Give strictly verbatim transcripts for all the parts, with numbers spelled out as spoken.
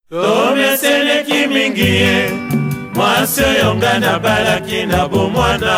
Tomeseleki mingi ye mwasi oyo nga nabalaki na bomwana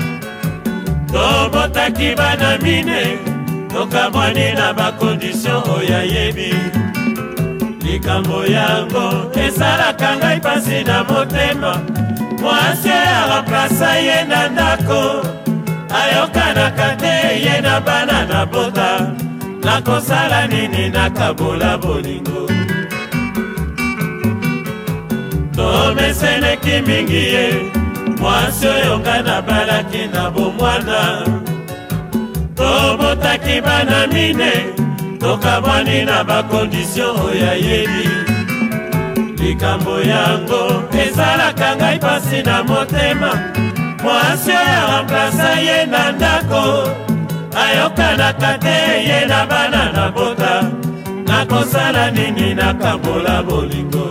tobotaki bana mine tokamwani na bakondisyon oyo ayebi likambo yango esalaka ngai pasi na motema mwasi aramplasa ye na ndako ayokanaka te ye na bana na bota nakosala nini nakabola bolingo tomeseleki mingi ye mwasi oyo nga nabalaki na bomwana tobotaki bana mine tokamwani na bakondisyon oyo ayebi likambo yango ezalaka ngai pasi na motema mwasi oyo aramplasa ye na ndako ayokanaka te ye na bana na bota nakosala nini nakabola bolingo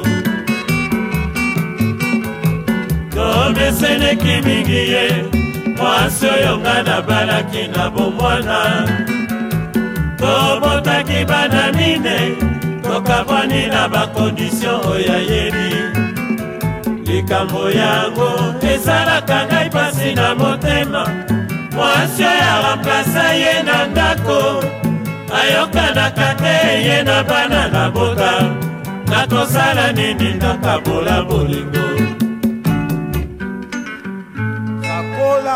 tomeseleki mingi ye mwasi oyo nga nabalaki na bomwana tobotaki bana mine tokamwani na bakondisyon oyo ayebi likambo yango ezalaka ngai pasi na motema mwasi oyo aramplasa ye na ndako ayokanaka te ye na bana na bota nakosala nini nakabola bolingo Sacola,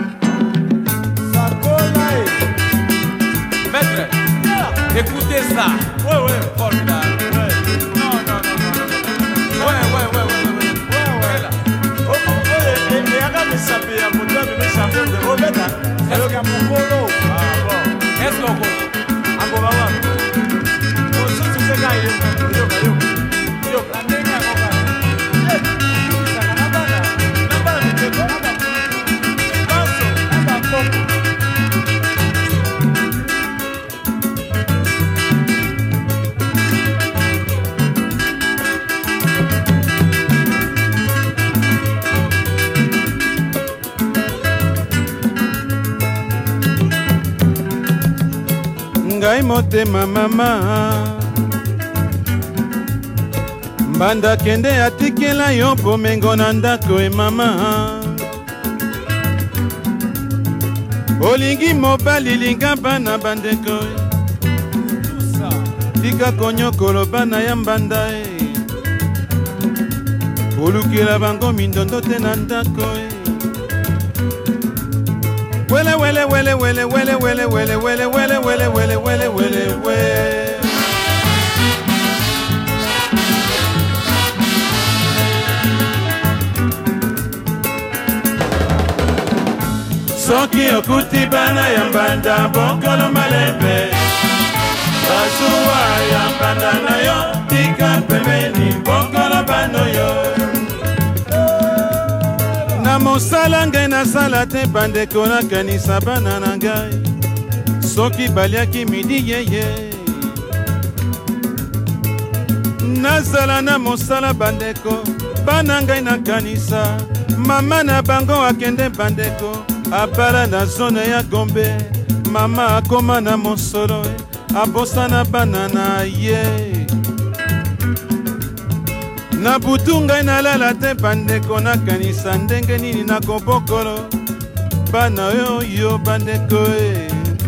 Sacola, maître, écoutez ça. ouais, ouais, Formidable. ouais, Non, non, non, non, non. Ouais, ouais, ouais, ouais, ouais. ouais, ouais. Là. Oh, oh, oh, et et aga misape ya mutami misape de Robeta. Alors que mon polo. Ah bon. Est-ce qu'on peut? Angola wa. Oh, ça c'est ça yo. Yo, yo. Yo, la nena ngoba. Eh, ça na bana. Na bana ni te bana. Paso, aba poko. ngai motema mama mbanda kende atikela yo pomengo na ndako e mama olingi mobali linga bana bandeko tika konyokolo bana ya mbanda e olukela bango mindondo te na ndako e Wele wele wele wele wele wele wele wele wele wele wele wele wele wele Soki okuti bana ya mbanda bokolo malembe Basuwa ya mbanda na yo tika pembeni bokolo bano yo Na mosala ngai nasala te bandeko nakanisa bana na ngai soki baliaki midi yeye nazala na mosala bandeko bana ngai nakanisa mama na bango akende bandeko abala na zone ya Gombe mama akoma na mosolo abosana bana na ye na butu ngai nalala te bandeko nakanisa ndenge nini nakobokolo bana oyo bandeko e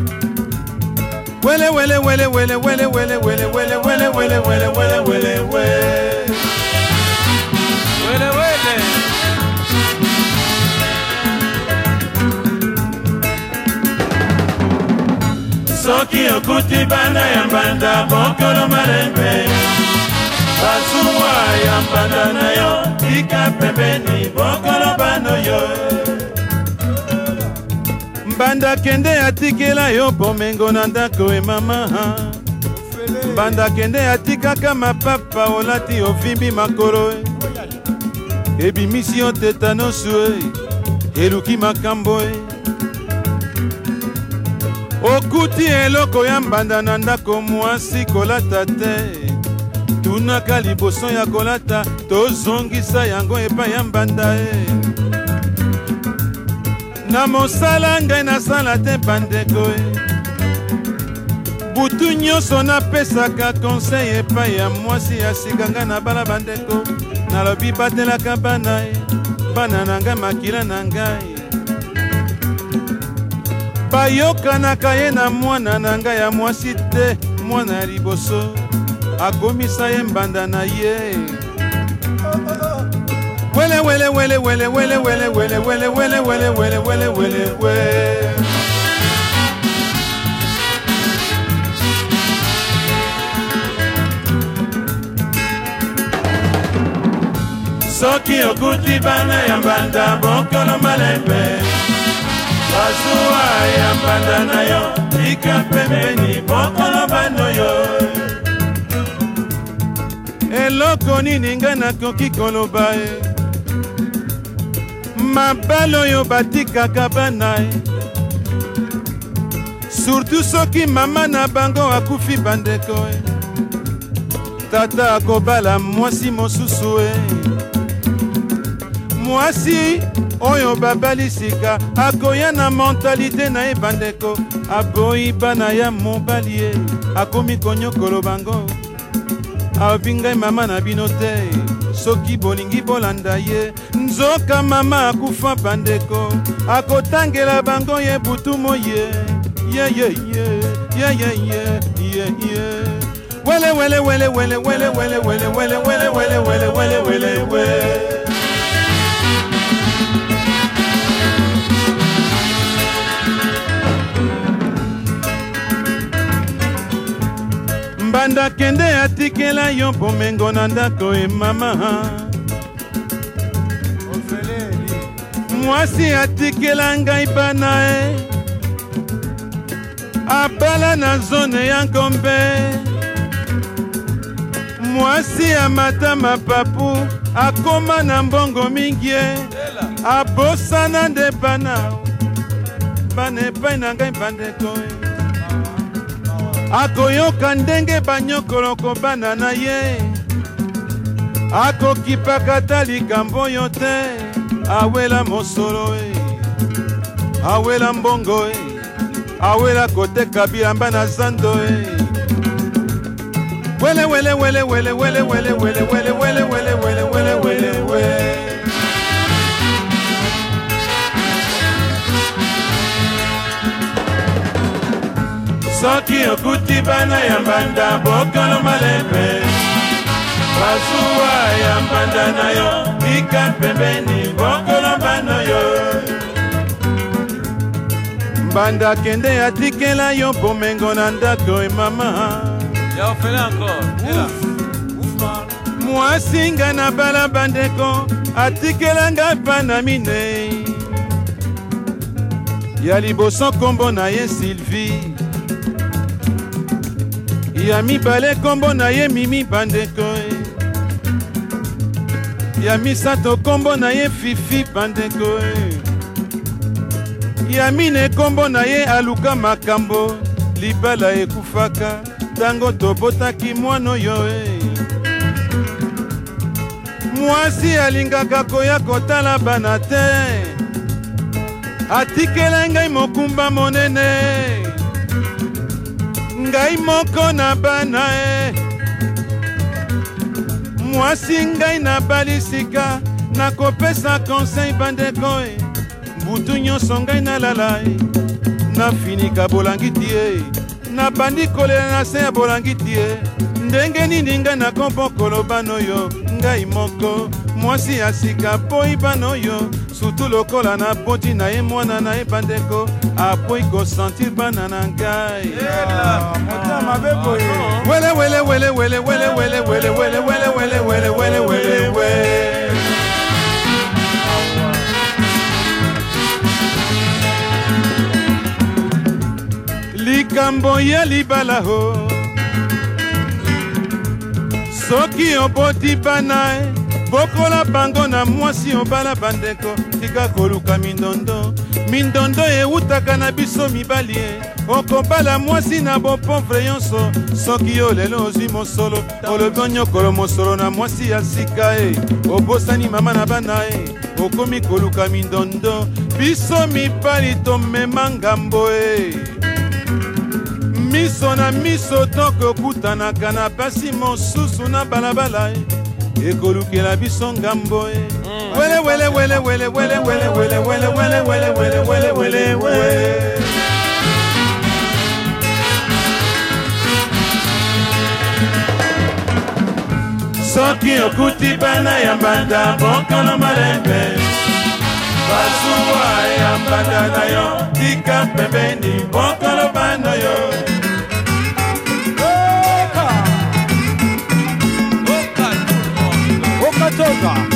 wele wele wele wele wele wele wele wele wele wele wele wele wele wele Wele, wele. soki okuti bana ya mbanda bokolo malembe Basuwa ya mbanda na yo tika pembeni bokolo bano yo mbanda kende atikela yo pomengo na ndako e mama mbanda kende atikaka mapapa olati ovimbi makolo e ebimisi yo tetanosu e eluki makambo e okuti eloko ya mbanda na ndako mwasi kolata te tunaka liboso ya kolata tozongisa yango epai ya mbanda e na mosala ngai nasala te bandeko e butu nyonso napesaka conseil epai ya mwasi asikanga na bala bandeko nalobi batelaka bana ye bana na ngai makila na ngai bayokanaka ye na mwana na ngai ya mwasi te mwana ya liboso akomisa ye mbanda na ye wele wele wele wele wele wele wele wele wele wele wele wele wele wele soki okuti bana ya mbanda bokolo malembe bazuwa ya mbanda na yo tika pembeni bokolo bano yo eloko nini ngai nakoki koloba ye mabala oyo batikaka bana ye surtout soki mama na bango akufi bandeko ye tata akobala mwasi mosusu ye mwasi oyo babalisika akoya na mentalite na ye bandeko aboyi bana ya mobali ye akomi konyokolo bango abi ngai mama na bino te soki bolingi bolanda ye nzoka mama akufa bandeko akotangela bango ye butu moye ye ye ye ye ye ye ye ye wele wele wele wele wele wele wele wele wele wele wele wele wele wele mbanda kende atikela yo bomengo na ndako e mama mwasi atikela ngai bana e abala na zone ya ngombe mwasi amata mapapu akoma na mbongo mingi e abosana nde bana bana epai na ngai bandeko e akoyoka ndenge banyokolo kobana na ye akokipaka ta likambo oyo te awela mosolo e awela mbongo e awela koteka bilamba na zando e wele wele wele wele wele wele wele wele wele wele wele wele wele wele soki okuti bana ya mbanda bokolo malembe bazuwa ya mbanda na yo tika pembeni bokolo bano yo mbanda kende atikela yo bomengo na ndako e mama mwasi nga na bala bandeko atikela nga bana minei ya liboso kombo na ye Sylvie ya mibale kombo na ye Mimi bandeko e ya misato kombo na ye Fifi bandeko e ya mine kombo na ye Aluka makambo libala ekufaka tango tobotaki mwana oyo e mwasi alingaka koya kotala bana te atikela ngai mokumba monene ngai moko na bana e mwasi ngai na balisika nakopesa conseil bandeko e mbutu nyonso ngai nalala e nafinika bolangiti e nabandi kolela na se ya bolangiti e ndenge nini ngai nakompo koloba noyo ngai moko mwasi ya sika boyi bana oyo sutu lokola na poti na ye mwana na ye bandeko apoyi kosentir bana na ngai wele wele wele wele wele wele wele wele wele wele wele wele wele wele likambo ya libala ho soki oboti bana e bokola bango na mwasi obala bandeko tika koluka mindondo mindondo eutaka na biso mibali e okobala mwasi na bopovre yonso soki yo lelo ozwi mosolo olobi onyokolo mosolo na mwasi ya sika e obosani mama na bana e okomi koluka mindondo biso mibali tomema ngambo e miso na miso tokokutanaka na pasi mosusu na balabala ekolukela biso ngambo wele wele wele wele wele wele wele wele wele wele wele wele wele wele soki okuti bana ya mbanda bonkano malembe basuwa ya mbanda na yo tika pembeni bonkano bana yo Oka toka